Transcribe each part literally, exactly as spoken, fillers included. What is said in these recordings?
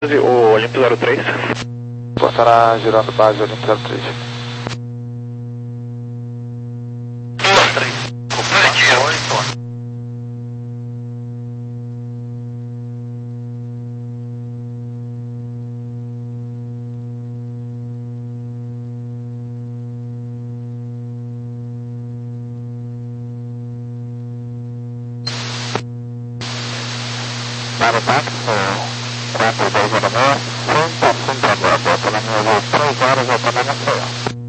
O Olimpo zero três. Estará girando base Olimpo zero três. Para o táxi, quatro dois zero meia, Santa Santa agora, bota na minha voo, três horas, eu tô na minha ceia.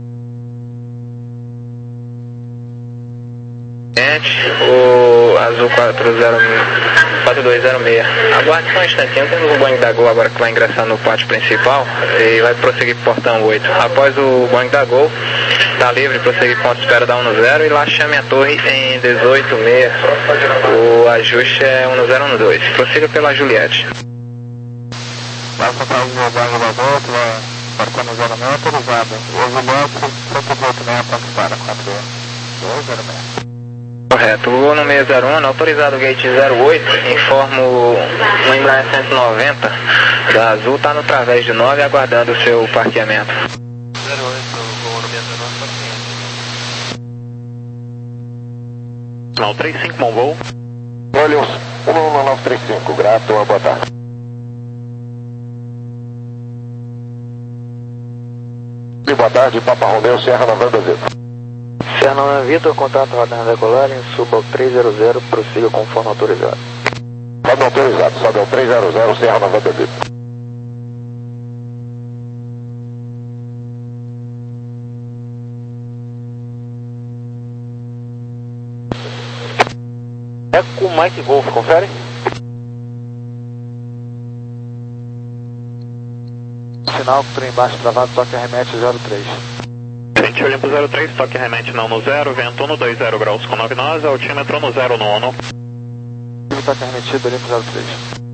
O Azul quatro zero quatro dois zero seis. Aguarde só um instantinho, temos um Boeing da Gol agora que vai ingressar no pátio principal e vai prosseguir para o portão oito. Após o Boeing da Gol, está livre, prosseguir ponto de espera da um zero e lá chame a torre em dezoito seis. O ajuste é um zero um dois. Prossiga pela Juliette. Vai soltar o Boeing da Gol, que vai partir no zero seis autorizado. O Juliette, cento e oito seis, ponto de espera, quatro dois zero seis. Correto, o voo no seis zero um, autorizado o gate zero oito, informo o Embraer cento e noventa da Azul, está no través de nove aguardando o seu parqueamento. zero oito, voo no seis zero um, paciente. Não, trinta e cinco, bom voo. Olhos, um um nove três cinco, grato, boa tarde. E boa tarde, Papa Romeu, Serra Novembro Zeta. Fernando Vitor, contato radar decolar, suba ao três zero zero, prossiga conforme autorizado. Sobe autorizado, sobe ao três zero zero, Serra Novembro Zeta. É com o Mike Golf, confere? Sinal que trem embaixo travado, toque remete zero três. Frente Olimpo zero três, toque remete não no zero, vento no dois zero graus com nove nós, altímetro no zero nono. Toque remetido Olimpo zero três.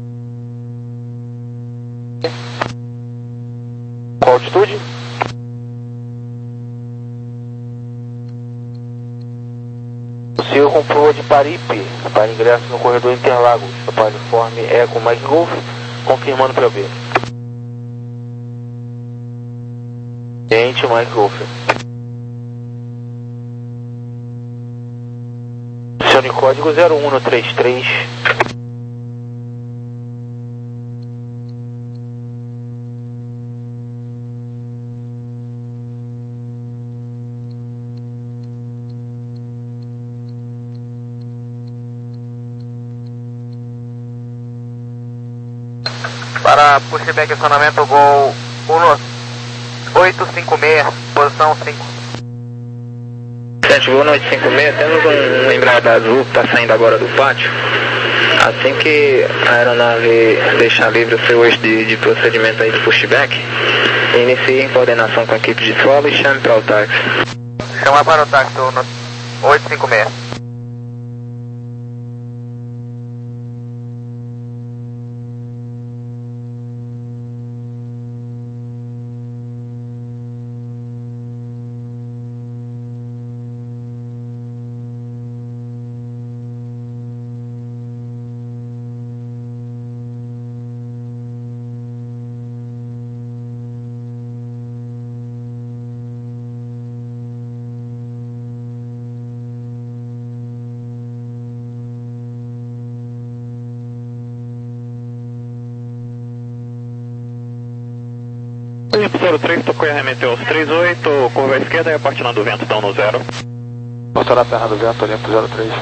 Qual altitude? Siga com prova de Paripe, para ingresso no corredor Interlagos, para uniforme é com Mike Golf, confirmando para B. Gente, Mike Golf. Seu código zero um no trinta e três. Para pushback acionamento Gol oito cinco seis, posição cinco. Sete Gol no oito cinco seis, temos um, um Embraer da Azul que está saindo agora do pátio. Assim que a aeronave deixar livre o seu eixo de, de procedimento aí de pushback, inicie em coordenação com a equipe de solo e chame para o táxi. Chamar para o táxi no oito cinco seis. Olimpo zero três, tocou e arremeteu aos trinta e oito, curva à esquerda e a partir do vento, então no zero. Postou na perna do vento, Olimpo zero três.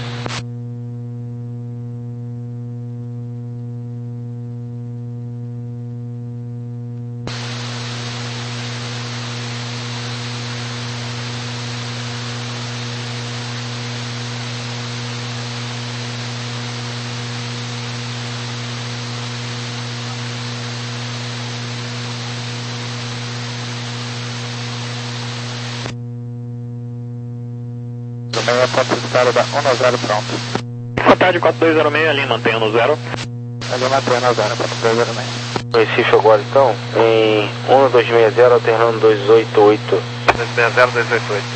Meia ponto de espera da um zero pronto. Boa tarde, quatro dois zero seis, ali mantenha no zero. Ali mantenha no zero, quatro dois zero seis. Recife agora então, em um dois seis zero, alternando dois oito oito. dois seis zero, dois oito oito.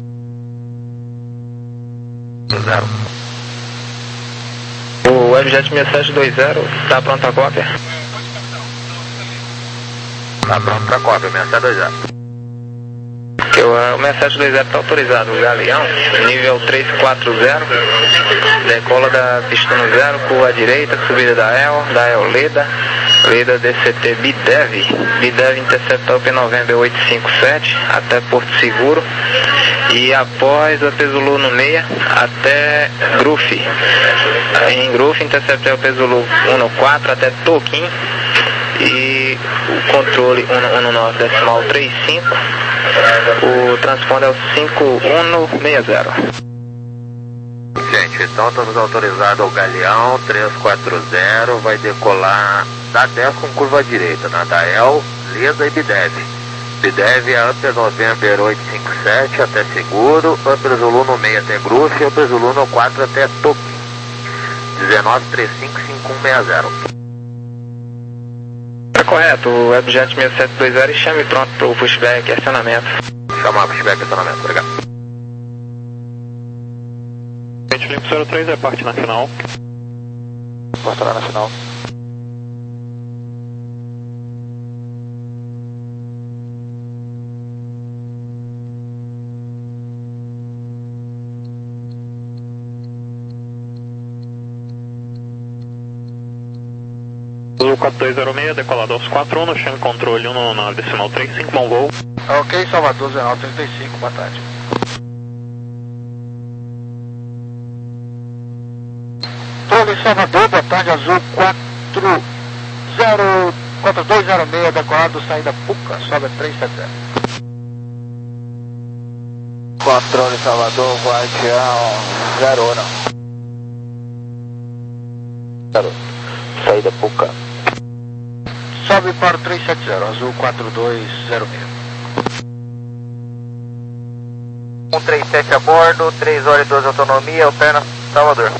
Zero. O Webjet seis sete dois zero, está pronta a cópia? Tá pronto pra cópia, seis sete dois zero. Que o, o seis sete dois zero está autorizado, o Galeão, nível trezentos e quarenta, decola da pista no zero, curva à direita, subida da E L, da E L Leda, Leda D C T Bidev, Bidev interceptar o P November oitocentos e cinquenta e sete até Porto Seguro, e após a Pesulu no meia até Grufe. Em Grufe interceptar o Pesulu cento e quatro até Toquim, e o controle cento e nove decimal trinta e cinco, o transponder é o cinco um seis zero. Gente, então estamos autorizados ao Galeão trezentos e quarenta, vai decolar da dez com curva à direita, na da E L, Leda e Bidev. Bidev é Upper November oitocentos e cinquenta e sete até Seguro, Upper Zulu no meio até Grufe, Upper Zulu no quatro até Toquim. dezenove trinta e cinco cinco um seis zero. Tá correto, o Webjet seis sete dois zero e chame pronto para o pushback e acionamento. Chamar pushback e acionamento, obrigado. Gente, limpo zero três é parte na final. Porta lá na final. Zulu quatro dois zero seis, decolado aos quatro um, chame controle um nove decimal trinta e cinco, bom voo. Ok, Salvador, dezenove trinta e cinco, boa tarde. Torre Salvador, boa tarde, Azul quatro zero quatro dois zero seis, decolado, saída Puca, sobe trezentos e setenta. Controle Salvador, Guardião, zero um. Zero. Saída Puca. Sobe para o trezentos e setenta, Azul quatro dois zero seis. um três sete a bordo, três horas e doze autonomia, opera Salvador.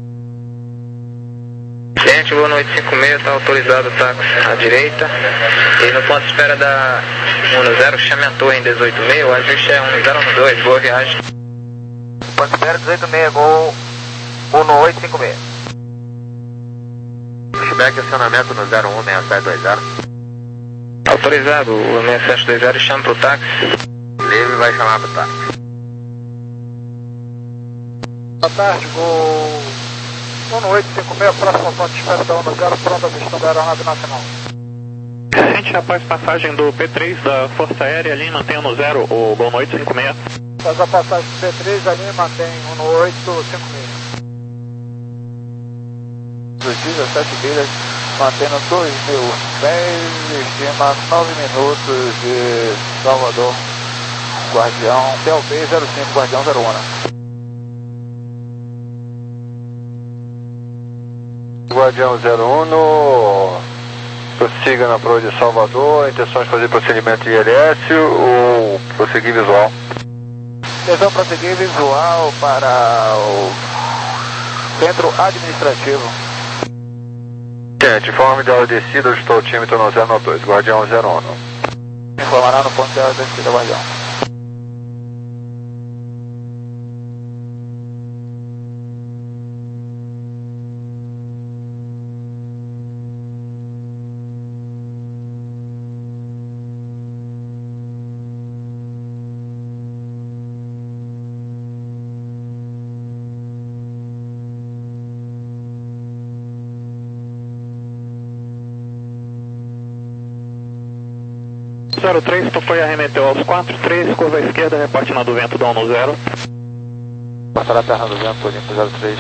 Gente, o Luna oitocentos e cinquenta e seis está autorizado o táxi à direita, e no ponto de espera da um zero, chame a torre em dezoito seis, o ajuste é um zero um dois, boa viagem. Ponto de espera dezoito seis, gol um oito cinco seis. Pushback e acionamento no zero um seis sete dois zero. Autorizado, o seis sete dois zero chama para o táxi. Livre vai chamar para o táxi. Boa tarde, gol um oito cinco seis, próximo ponto de espera da um zero, pronta a questão da aeronave nacional. Gente, após passagem do P três da Força Aérea, ali mantenha no zero o Gol oito cinco seis. Após a passagem do P três, ali mantém um oito cinco seis. Dos dezessete milhas, mantendo dois mil pés, estima nove minutos de Salvador, Guardião, P L B zero cinco, Guardião zero um. Guardião zero um, prossiga na proa de Salvador, intenção de fazer procedimento I L S ou prosseguir visual? Intenção prosseguir visual para o centro administrativo. Gente, informe dela descida, ajustou o tímetro no zero dois, Guardião zero um. Informará no ponto dela descida, Guardião. zero três, tocou e arremeteu aos quatro três, curva à esquerda, reporte na do vento da um zero. Passará a perna do vento, limpo zero três.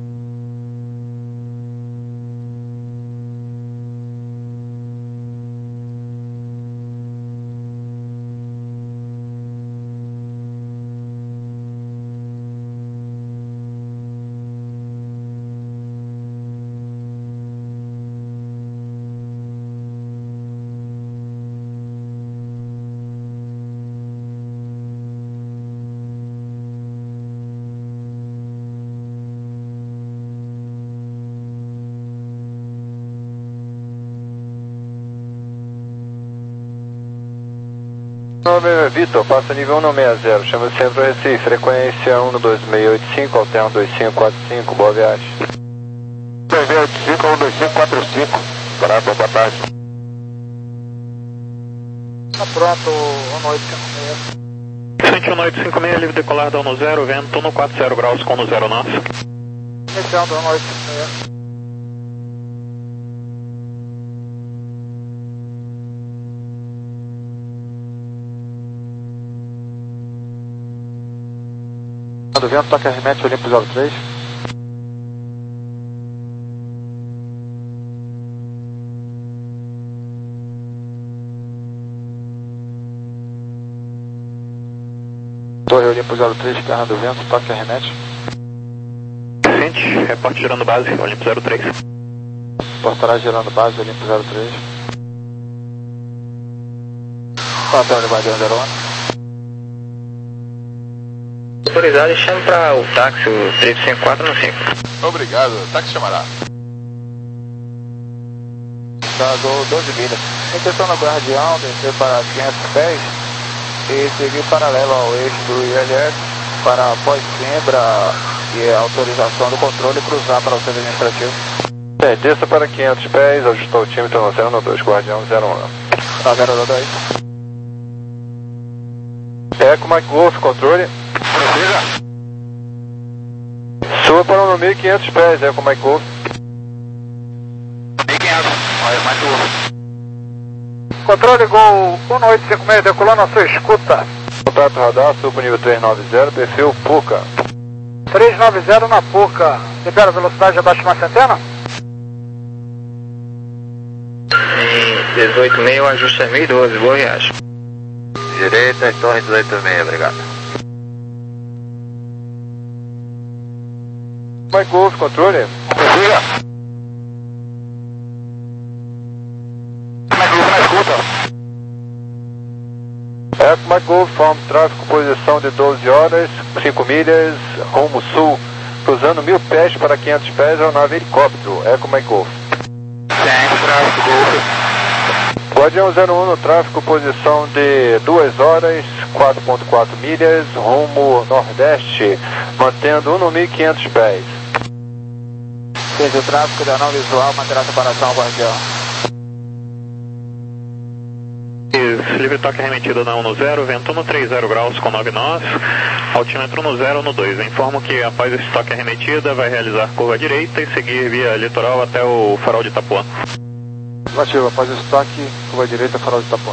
Nome Vitor, passa nível um seis zero, chama o centro Recife, frequência um dois seis oito cinco, alterna dois cinco quatro cinco, boa viagem. dois seis oito cinco, um dois cinco quatro cinco, parada, boa tarde. Tá pronto, um oito cinco seis. Sente um oito cinco seis, livre decolar da um zero, vento no quatro zero graus com um zero nosso. Iniciando um oito cinco seis. Do vento, toque arremete, Olimpo zero três. Torre Olimpo zero três, carro do vento, toque arremete. Sente, reporte girando base, Olimpo zero três. Portará girando base, Olimpo zero três. Padrão de Guardião zero um. Autorizado e chama para o táxi, o três cinco quatro no cinco. Obrigado, táxi chamará. Tá, do doze milhas. Intenção no Guardião, descer para quinhentos pés e seguir paralelo ao eixo do I L S para pós-simbra e autorização do controle e cruzar para o centro administrativo. É, desça para quinhentos pés, ajustou o tímetro no zero dois, Guardião zero um. Tá, zero dois. Eco Mike Golf, controle. Prossiga. Suba para um mil e quinhentos pés, Eco Mike Golf. mil e quinhentos, olha, Mike Golf. Controle Gol um oito cinco seis, decolando a sua escuta. Contato radar, suba nível trezentos e noventa, perfil Puca. trezentos e noventa na Puca. Libera a velocidade abaixo de uma centena? Em dezoito e meio, o ajuste é mil e doze, boa viagem. Direita, torre dezoito e meio, obrigado. Mike Golf, controle. Prossiga. Mike Golf na escuta. Eco Mike Golf, forma tráfego, posição de doze horas, cinco milhas, rumo sul, cruzando mil pés para quinhentos pés, aeronave helicóptero, Eco Mike Golf. Tem tráfego, Golf. Guardião zero um no tráfego, posição de duas horas, quatro ponto quatro milhas, rumo nordeste, mantendo um mil e quinhentos pés. Fez o tráfego da não visual, manterá a separação, Guardião. Isso, livre toque arremetido na um no zero, vento no três zero graus com nove nós, altímetro no zero no dois. Informo que após esse toque arremetida vai realizar curva direita e seguir via litoral até o farol de Itapuã. Negativo, após o estoque, curva direita, farol de Itapuã.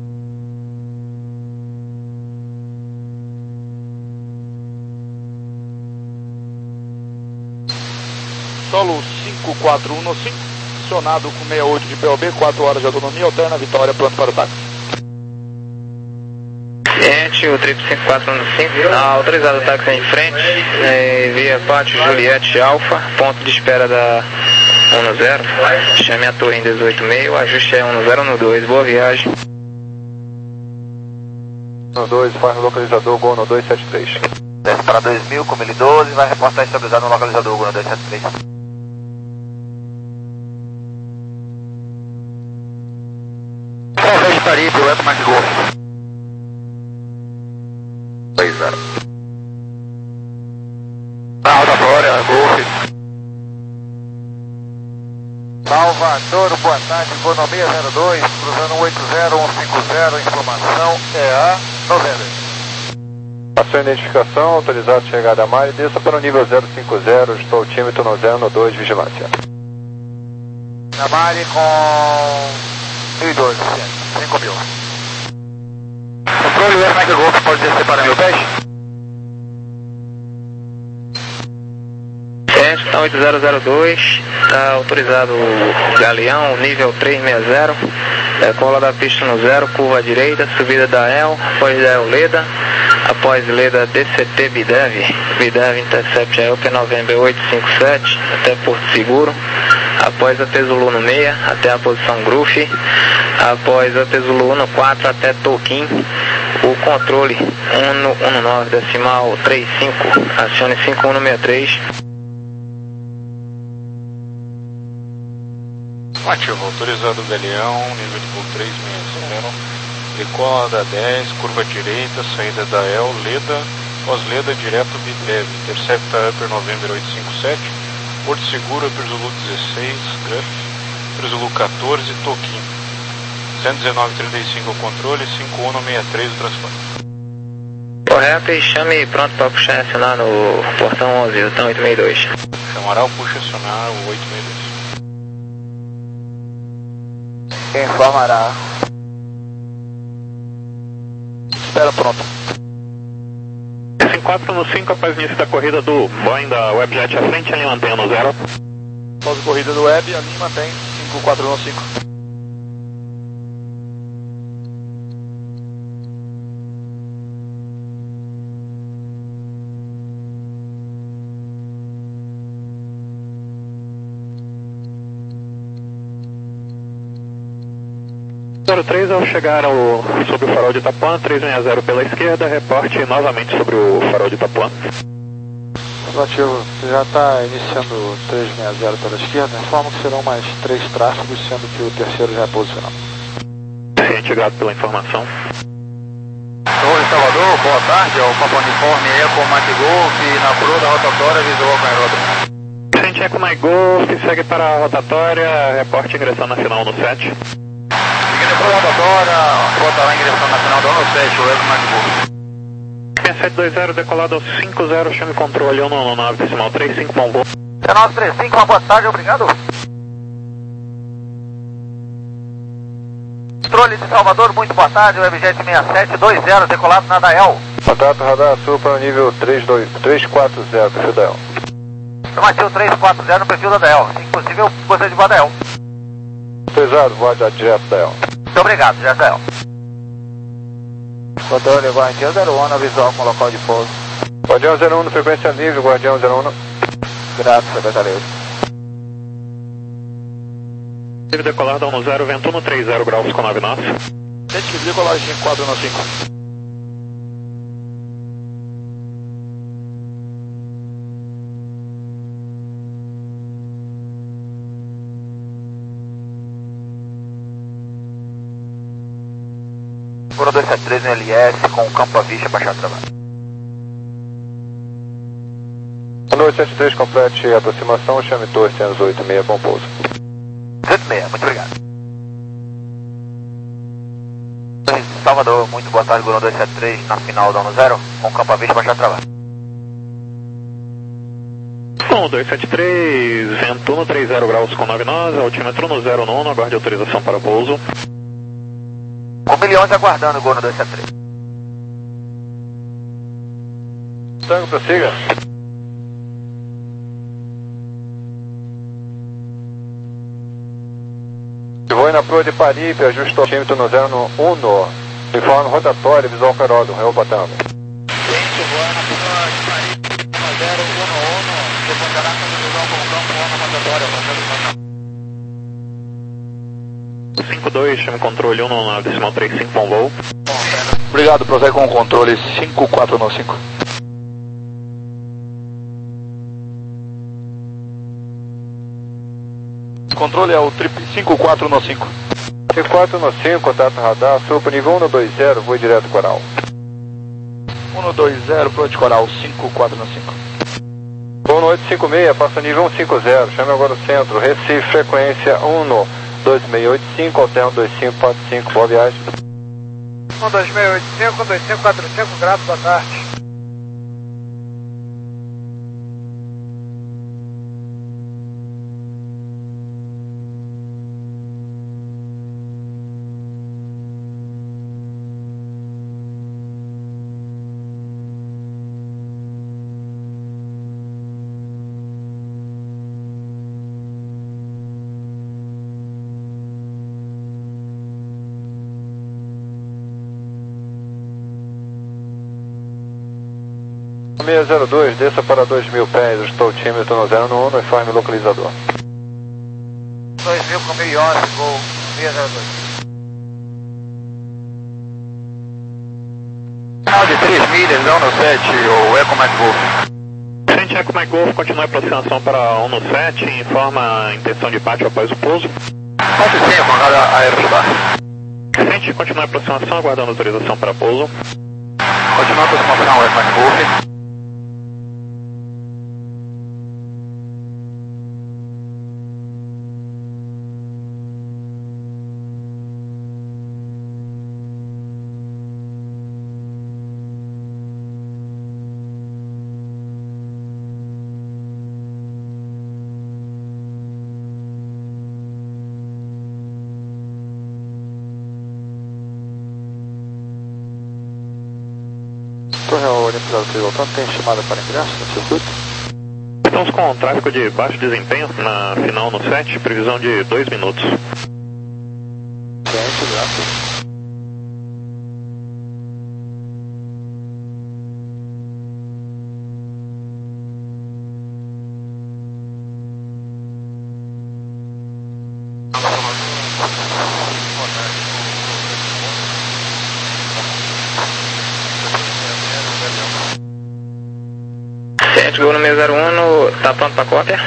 Solo cinco quatro um no cinco, acionado com sessenta e oito de P O B, quatro horas de autonomia, alterna Vitória, pronto para o táxi. Ciente, o triplo cinco quatro no cinco, autorizado o táxi em frente, é, via Pátio Juliette Alfa, ponto de espera da um no zero, chame a torre em dezoito e meio, o ajuste é um no zero no dois, boa viagem. No dois, faz no localizador, Gol no dois sete três. Desce para dois mil com mil e doze, vai reportar estabilizado no localizador Gol no dois sete três. Prova de Tarife, o Eco Mike Golf. dois zero. Na Alta Flórida, Golf. Salvador, boa tarde, economia zero dois, cruzando oito zero um cinco zero, informação E A noventa. Passou a identificação, autorizado chegada a mar e desça para o nível zero cinco zero, estou tímetro no zero no dois, vigilância. Na Mari com mil e doze, cinco mil. Controle, o Eco Mike Golf pode descer para mil pés? Está oito zero zero dois, está autorizado o Galeão, nível trezentos e sessenta, é, cola da pista no zero, curva à direita, subida da E L, após da E L Leda, após Leda D C T Bidev, Bidev Intercept A E L P November oito cinco sete, até Porto Seguro, após a Pesulu no meia, até a posição Groove, após a Pesulu no quatro até Toquim, o controle um no nove, decimal trinta e cinco, acione cinco um no sessenta e três. Ativo, autorizado o Galeão, nível de voo trezentos e sessenta, decola da dez, curva direita, saída da E L, Leda, pós-Leda, direto Bidev, intercepta Upper November oito cinco sete, Porto Seguro, Upper Zulu dezesseis, Gruff, Upper Zulu quatorze, Toquim. cento e dezenove trinta e cinco o controle, cinco um seis três o transporte. Correto, e chame pronto para puxar e acionar no portão onze, Hilton oito seis dois. Chamará o puxa acionar o oito seis dois. Informará. Espera pronto. cinco quatro no cinco, após o início da corrida do Boeing da Webjet à frente, a linha mantém no zero. Após a corrida do Web, a linha mantém cinco quatro no cinco. zero três, ao chegar ao, sobre o farol de Itapuã, trezentos e sessenta pela esquerda, reporte novamente sobre o farol de Itapuã. Relativo, já está iniciando o trezentos e sessenta pela esquerda, informa que serão mais três tráfegos, sendo que o terceiro já é posicionado. Ciente, grato pela informação. Torre Salvador, boa tarde, ao Papa Uniforme Eco Mike Golf, na cruz da rotatória visual com aeródromo. Ciente Eco Mike Golf, segue para a rotatória, reporte ingressando na final no sete. Seguindo para a rotatória, botará ingressando na final do ano sete, o Eco Mike Golf. sete dois zero, decolado ao cinco zero, chame controle um no nove decimal três cinco, bom voo. nove três cinco, uma boa tarde, obrigado. Controle de Salvador, muito boa tarde, Webjet seis sete dois zero, decolado na Dael. Contato radar sul para o nível três quatro zero, perfil da Dael. Chamativo três quatro zero no perfil da Dael, se possível, gostaria de voar Dael. Autorizado, voar direto da Dael. Muito obrigado, direto Dael. Controle Guardião zero um, na visual com local de pouso. Guardião zero um, no frequência livre, Guardião zero um. Grato, secretário. Teve decolado ao zero, vento no três zero graus com nove nós. Gente que decolagem cinco quatro no cinco. Fora dois sete três no L S, com campo à vista, baixar trabalho. dois sete três, complete a aproximação, chame torre oito seis, bom pouso. oito seis, muito obrigado. Salvador, muito boa tarde, Guru dois sete três, na final do ano zero, com campo à vista, baixar trabalho. Bom, dois sete três, vento no três zero graus com nove nós, altímetro no zero nono, aguarde autorização para pouso. um milhões aguardando o Guru dois sete três. Tango, prossiga. Vou na proa de Paripe, ajuste o altímetro no zero no um, informe rotatório, visual com aeródromo, Rio Patamo. Gente, voa na proa de Paris, zero um, deponderá com visual com campo na rotatória, cinco dois, chame controle um no nove decimal três cinco, bom voo. Obrigado, prossegue com o controle cinco quatro no cinco. Controle é o trip cinco quatro no cinco. cinco quatro no cinco, contato radar, sul para nível um no dois zero, voo direto coral. um no dois zero, pro de coral, cinco quatro no cinco. Voo no oito cinco seis, passa nível cento e cinquenta, chame agora o centro, Recife, frequência um no dois seis oito cinco, alterno dois cinco quatro cinco, boa viagem. um dois seis oito cinco, um dois cinco quatro cinco, grato, boa tarde. seis zero dois, desça para dois mil pés, estou o tímetro no zero no um, informe localizador. dois mil com mil e onze, gol seis zero dois. Final de três milhas, não no sete, o Eco Mike Golf. Frente Eco Mike Golf, continua a aproximação para um no sete, informa a intenção de pátio após o pouso. Ponto cinco, agora aerostar. Frente, continua a aproximação, aguardando autorização para pouso. Continua a aproximação, Eco Mike Golf. Torre Olímpico zero três voltando, tem estimada para ingresso no circuito? Estamos com um tráfego de baixo desempenho na final no set, previsão de dois minutos. Ciente, graças. Ciente, gol número zero um, tá pronto para cópia?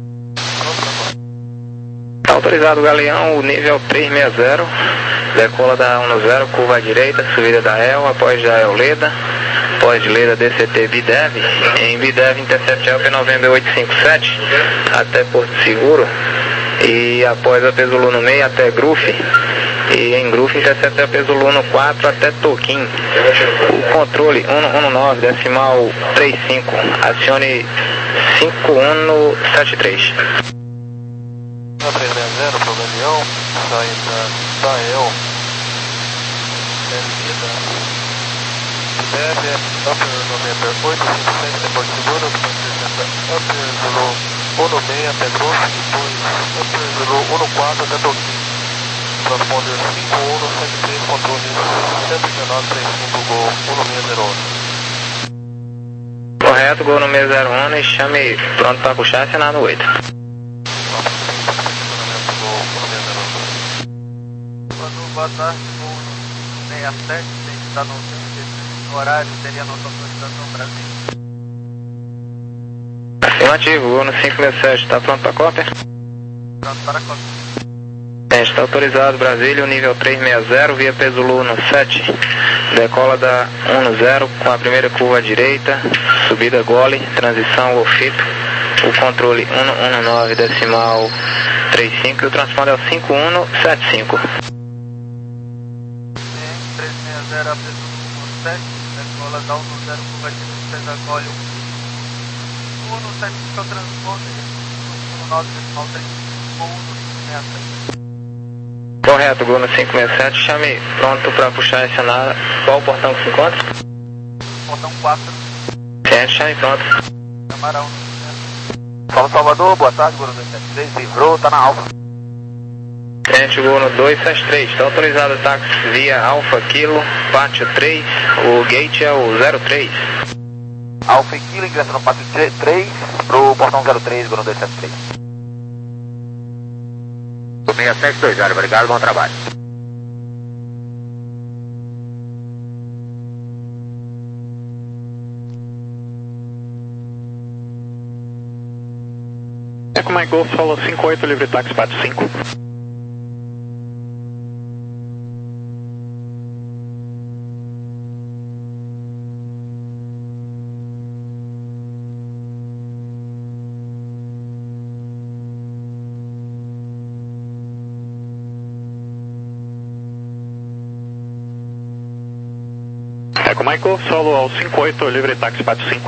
Tá autorizado o Galeão, o nível três seis zero, decola da um zero, curva à direita, subida da E L, após da E L Leda, após de Leda D C T Bidev, em Bidev intercept Alpha November oito cinco sete, até Porto Seguro, e após a Pesulu no meio até Grufe, e em Grufe intercept a Pesulu no quatro até Toquim. O controle um um nove, decimal trinta e cinco, acione cinco um sete três. três seis zero para o Galeão, saída da E L, Lida, Bidev, Upper November oito cinco sete até Porto Seguro, Upper Zulu um no meio até Grufe, depois Upper Zulu um no quatro até Toquim. Transponder cinco um sete três, controle cento e dezenove trinta e cinco, gol um seis zero um. Correto, gol número zero um, e chame pronto para puxar, assinado oito. Boa tarde, gol seis sete, está no horário, seria nossa autorização Brasil. Afirmativo, gol no cinco seis sete, está pronto para cópia? Pronto para cópia. Está autorizado Brasília, o nível três seis zero, via Pesulu no sete, decola da um zero com a primeira curva à direita, subida gole, transição Golfito, o controle um um nove, decimal trinta e cinco, e o transponder é o cinco um sete cinco. três seis zero, a Pesulu no sete, decola da um zero, curva à direita, acolhe um um sete cinco, é o transponder, um nove, decimal trinta e cinco, um seis sete. Correto, gol no cinco seis sete, chame pronto para puxar esse cenário. Qual o portão que se encontra? Portão quatro. Ciente, chame pronto. Camarão. Fala Salvador, boa tarde, gol no dois sete três, livrou, tá na Alfa. Ciente, gol no dois sete três, está autorizado o táxi via Alfa Kilo, pátio três, o gate é o zero três. Alfa Kilo, ingressa no pátio três, pro portão zero três, gol no dois sete três. seis sete dois zero, obrigado, bom trabalho. Eco Mike Golf, solo cinco oito, livre táxi, pátio cinco. Eco Michael, solo ao cinco oito, livre táxi, pátio cinco.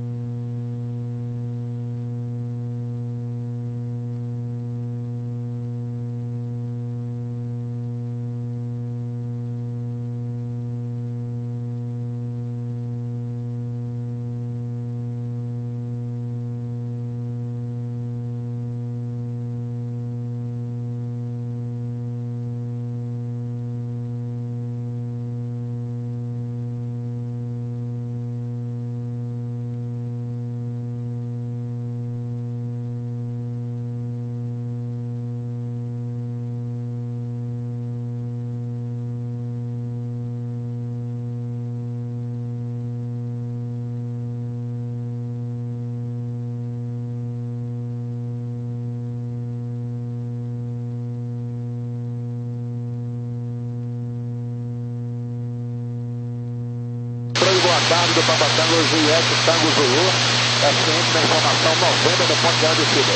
Boa tarde do Papa Tango Juliette Tango Zulu, é ciente da informação noventa do ponto de descida.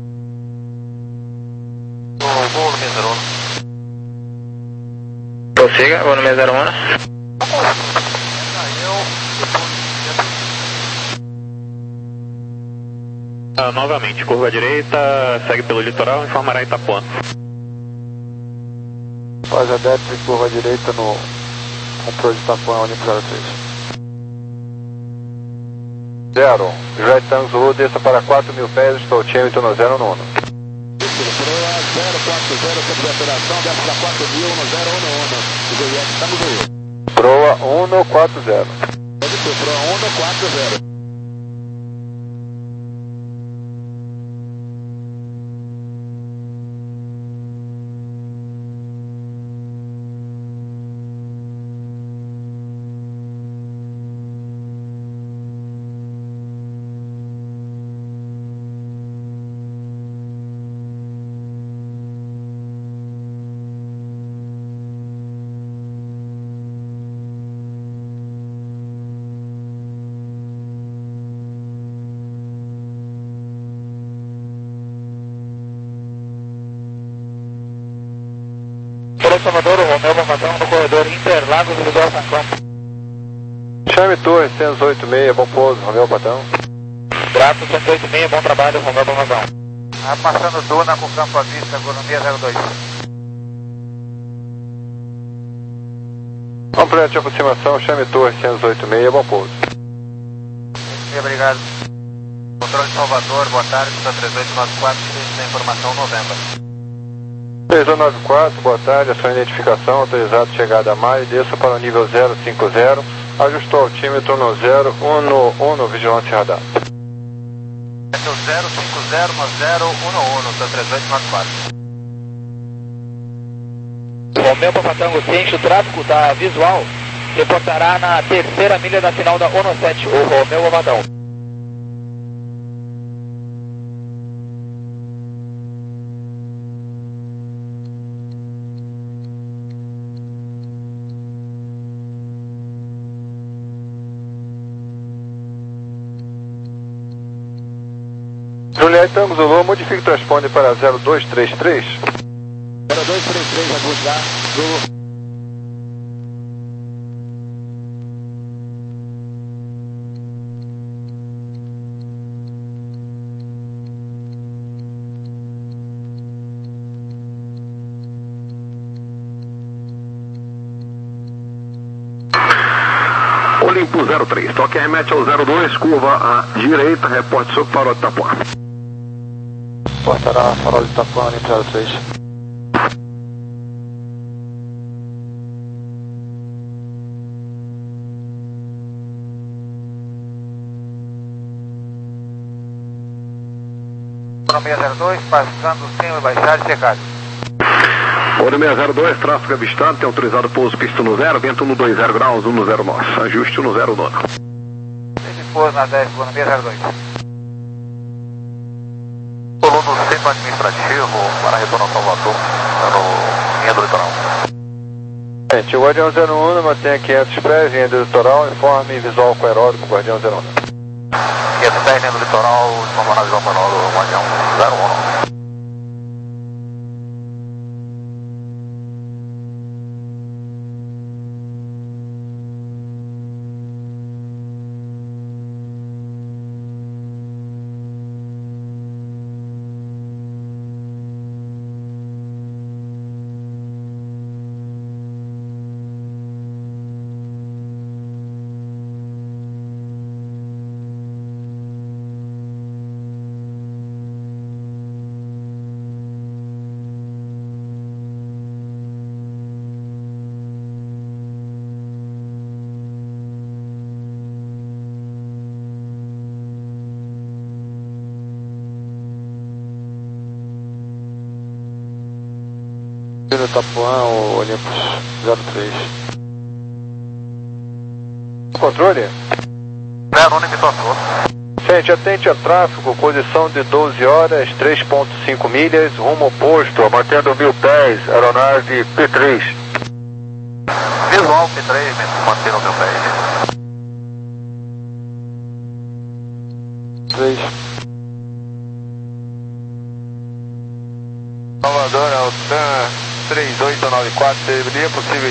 O gol no zero um. Prossiga, gol no zero um. Ah, novamente, curva à direita, segue pelo litoral, informará Itapuã. Faz a débito e curva à direita no controle de Itapuã, Olímpico zero três. zero. Juliette Tango Zulu, desça para quatro mil pés, estou altímetro no zero nono. zero quatro zero, sobre a operação, desce para quatro mil no zero um um. Juliette Tango Zulu. Proa um quatro zero. Pode ser, Proa um quatro zero. Salvador, o Romeu Bombadão no corredor Interlagos do Miguel Sacão. Chame Torre cento e oito seis, bom pouso, Romeu Bombadão. Grato, cento e oito seis, bom trabalho, Romeu Bombadão. Ah, passando Duna com campo à vista, agronomia zero dois. Completo de aproximação, chame Torre cento e oito seis, bom pouso. Muito obrigado. Controle de Salvador, boa tarde, está três oito nove quatro, da informação novembro. três oito nove quatro, boa tarde, a sua identificação, autorizado chegada a maio, desça para o nível zero cinco zero, ajustou o altímetro no zero um um, vigilância radar. Esse é o zero cinco zero no zero um um, está três oito nove quatro. Romeu Papatango, ciente, o tráfego da visual reportará na terceira milha da final da ONU sete, o Romeu Papatango. Juliette Tango Zulu, modifique o transponder para zero dois três três. zero dois três três, aguardar, Zulu. Olimpo zero três, toque remete ao zero dois, curva à direita, reporte sobre farol de Itapuã. Portará farol de Itapuã, Olimpo zero três. Agronomia zero dois, passando sem baixar e checado. Olimpo zero dois, tráfego avistado, tem autorizado pouso pista no zero, vento no dois zero graus, um no zero nós, ajuste no zero nono. Ele pouso na dez, Agronomia zero dois. Pulou no centro administrativo para retorno ao Salvador, no linha do litoral. Gente, o Guardião zero um mantenha quinhentos pés, linha do litoral, informe visual com aeródromo, Guardião zero um. quinhentos pés, linha do litoral, informa na visual com aeródromo, Guardião zero um. Itapuã, o Olympus zero três. Controle? zero um, imitação. Gente, atente a tráfego, posição de doze horas, três ponto cinco milhas, rumo oposto, mantendo mil pés, aeronave P três. Visual P três, mantendo mil pés. três. Salvador, Altan três oito nove quatro, seria possível